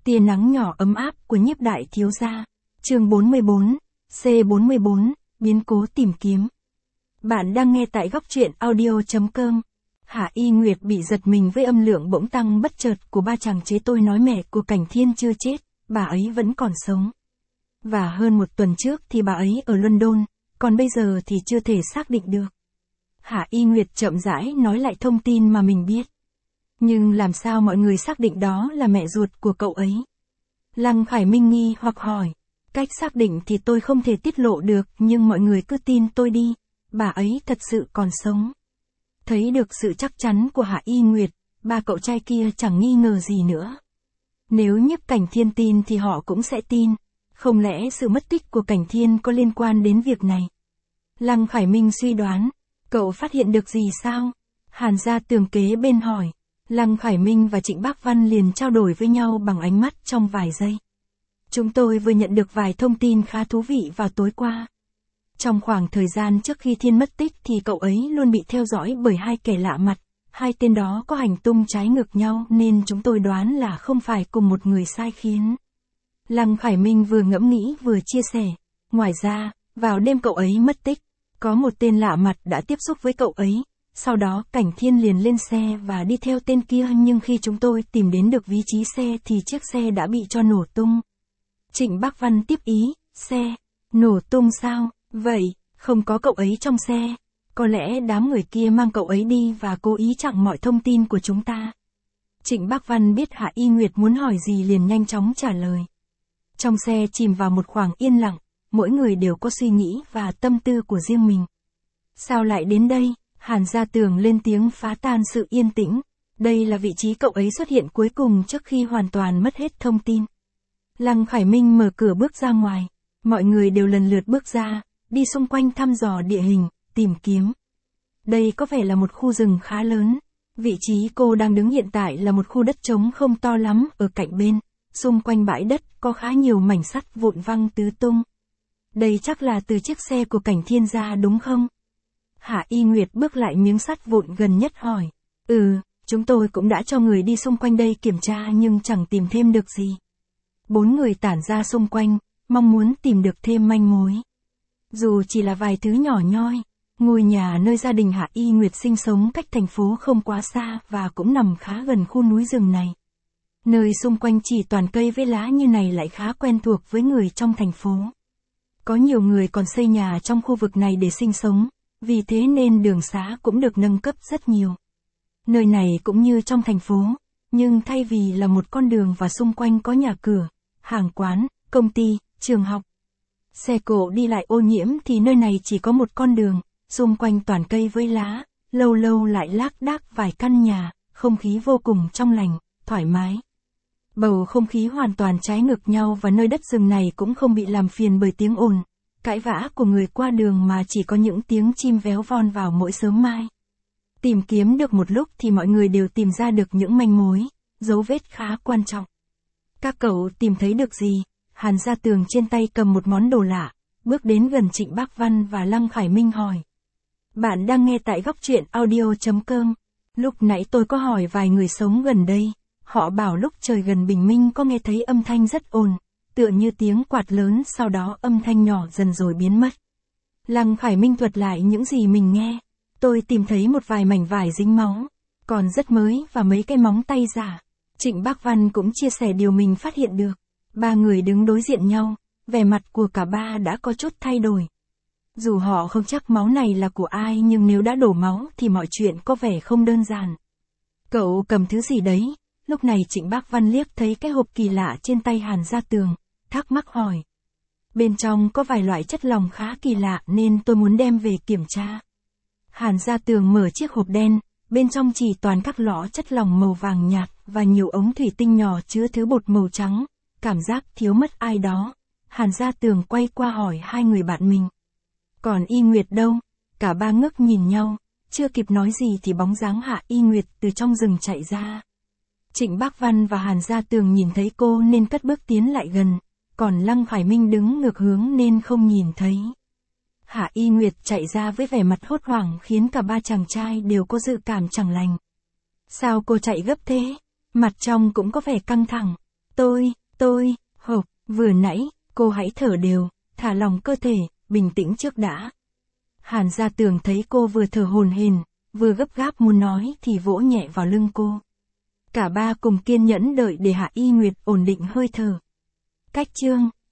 Tia nắng nhỏ ấm áp của Nhiếp đại thiếu gia. Chương 44, C44, biến cố tìm kiếm. Bạn đang nghe tại góc truyện audio.com. Hạ Y Nguyệt bị giật mình với âm lượng bỗng tăng bất chợt của ba chàng chế tôi nói mẹ của Cảnh Thiên chưa chết, bà ấy vẫn còn sống. Và hơn một tuần trước thì bà ấy ở London, còn bây giờ thì chưa thể xác định được. Hạ Y Nguyệt chậm rãi nói lại thông tin mà mình biết. Nhưng làm sao mọi người xác định đó là mẹ ruột của cậu ấy? Lăng Khải Minh nghi hoặc hỏi. Cách xác định thì tôi không thể tiết lộ được, nhưng mọi người cứ tin tôi đi, bà ấy thật sự còn sống. Thấy được sự chắc chắn của Hạ Y Nguyệt, ba cậu trai kia chẳng nghi ngờ gì nữa. Nếu Nhiếp Cảnh Thiên tin thì họ cũng sẽ tin. Không lẽ sự mất tích của Cảnh Thiên có liên quan đến việc này? Lăng Khải Minh suy đoán. Cậu phát hiện được gì sao? Hàn Gia Tường kế bên hỏi. Lăng Khải Minh và Trịnh Bác Văn liền trao đổi với nhau bằng ánh mắt trong vài giây. Chúng tôi vừa nhận được vài thông tin khá thú vị vào tối qua. Trong khoảng thời gian trước khi Thiên mất tích thì cậu ấy luôn bị theo dõi bởi hai kẻ lạ mặt. Hai tên đó có hành tung trái ngược nhau nên chúng tôi đoán là không phải cùng một người sai khiến. Lăng Khải Minh vừa ngẫm nghĩ vừa chia sẻ. Ngoài ra, vào đêm cậu ấy mất tích, có một tên lạ mặt đã tiếp xúc với cậu ấy. Sau đó Cảnh Thiên liền lên xe và đi theo tên kia, nhưng khi chúng tôi tìm đến được vị trí xe thì chiếc xe đã bị cho nổ tung. Trịnh Bác Văn tiếp ý, xe nổ tung sao? Vậy, không có cậu ấy trong xe. Có lẽ đám người kia mang cậu ấy đi và cố ý chặn mọi thông tin của chúng ta. Trịnh Bác Văn biết Hạ Y Nguyệt muốn hỏi gì liền nhanh chóng trả lời. Trong xe chìm vào một khoảng yên lặng, mỗi người đều có suy nghĩ và tâm tư của riêng mình. Sao lại đến đây? Hàn Gia Tường lên tiếng phá tan sự yên tĩnh. Đây là vị trí cậu ấy xuất hiện cuối cùng trước khi hoàn toàn mất hết thông tin. Lăng Khải Minh mở cửa bước ra ngoài. Mọi người đều lần lượt bước ra, đi xung quanh thăm dò địa hình, tìm kiếm. Đây có vẻ là một khu rừng khá lớn. Vị trí cô đang đứng hiện tại là một khu đất trống không to lắm ở cạnh bên. Xung quanh bãi đất có khá nhiều mảnh sắt vụn văng tứ tung. Đây chắc là từ chiếc xe của Cảnh Thiên ra đúng không? Hạ Y Nguyệt bước lại miếng sắt vụn gần nhất hỏi. Chúng tôi cũng đã cho người đi xung quanh đây kiểm tra nhưng chẳng tìm thêm được gì. Bốn người tản ra xung quanh, mong muốn tìm được thêm manh mối. Dù chỉ là vài thứ nhỏ nhoi, ngôi nhà nơi gia đình Hạ Y Nguyệt sinh sống cách thành phố không quá xa và cũng nằm khá gần khu núi rừng này. Nơi xung quanh chỉ toàn cây với lá như này lại khá quen thuộc với người trong thành phố. Có nhiều người còn xây nhà trong khu vực này để sinh sống. Vì thế nên đường xá cũng được nâng cấp rất nhiều. Nơi này cũng như trong thành phố, nhưng thay vì là một con đường và xung quanh có nhà cửa, hàng quán, công ty, trường học, xe cộ đi lại ô nhiễm thì nơi này chỉ có một con đường, xung quanh toàn cây với lá, lâu lâu lại lác đác vài căn nhà, không khí vô cùng trong lành, thoải mái. Bầu không khí hoàn toàn trái ngược nhau và nơi đất rừng này cũng không bị làm phiền bởi tiếng ồn, cãi vã của người qua đường mà chỉ có những tiếng chim véo von vào mỗi sớm mai. Tìm kiếm được một lúc thì mọi người đều tìm ra được những manh mối, dấu vết khá quan trọng. Các cậu tìm thấy được gì? Hàn Gia Tường trên tay cầm một món đồ lạ, bước đến gần Trịnh Bác Văn và Lăng Khải Minh hỏi. Bạn đang nghe tại góc truyện audio.com. Lúc nãy tôi có hỏi vài người sống gần đây, họ bảo lúc trời gần bình minh có nghe thấy âm thanh rất ồn. Tựa như tiếng quạt lớn, sau đó âm thanh nhỏ dần rồi biến mất. Lăng Khải Minh thuật lại những gì mình nghe. Tôi tìm thấy một vài mảnh vải dính máu, còn rất mới và mấy cái móng tay giả. Trịnh Bác Văn cũng chia sẻ điều mình phát hiện được. Ba người đứng đối diện nhau, vẻ mặt của cả ba đã có chút thay đổi. Dù họ không chắc máu này là của ai nhưng nếu đã đổ máu thì mọi chuyện có vẻ không đơn giản. Cậu cầm thứ gì đấy? Lúc này Trịnh Bác Văn liếc thấy cái hộp kỳ lạ trên tay Hàn Gia Tường. Thắc mắc hỏi. Bên trong có vài loại chất lỏng khá kỳ lạ nên tôi muốn đem về kiểm tra. Hàn Gia Tường mở chiếc hộp đen, bên trong chỉ toàn các lọ chất lỏng màu vàng nhạt và nhiều ống thủy tinh nhỏ chứa thứ bột màu trắng. Cảm giác thiếu mất ai đó. Hàn Gia Tường quay qua hỏi hai người bạn mình. Còn Y Nguyệt đâu? Cả ba ngước nhìn nhau, chưa kịp nói gì thì bóng dáng Hạ Y Nguyệt từ trong rừng chạy ra. Trịnh Bác Văn và Hàn Gia Tường nhìn thấy cô nên cất bước tiến lại gần. Còn Lăng Khải Minh đứng ngược hướng nên không nhìn thấy. Hạ Y Nguyệt chạy ra với vẻ mặt hốt hoảng khiến cả ba chàng trai đều có dự cảm chẳng lành. Sao cô chạy gấp thế? Mặt trong cũng có vẻ căng thẳng. hộp, vừa nãy, cô hãy thở đều, thả lỏng cơ thể, bình tĩnh trước đã. Hàn Gia Tường thấy cô vừa thở hổn hển, vừa gấp gáp muốn nói thì vỗ nhẹ vào lưng cô. Cả ba cùng kiên nhẫn đợi để Hạ Y Nguyệt ổn định hơi thở. Cách chương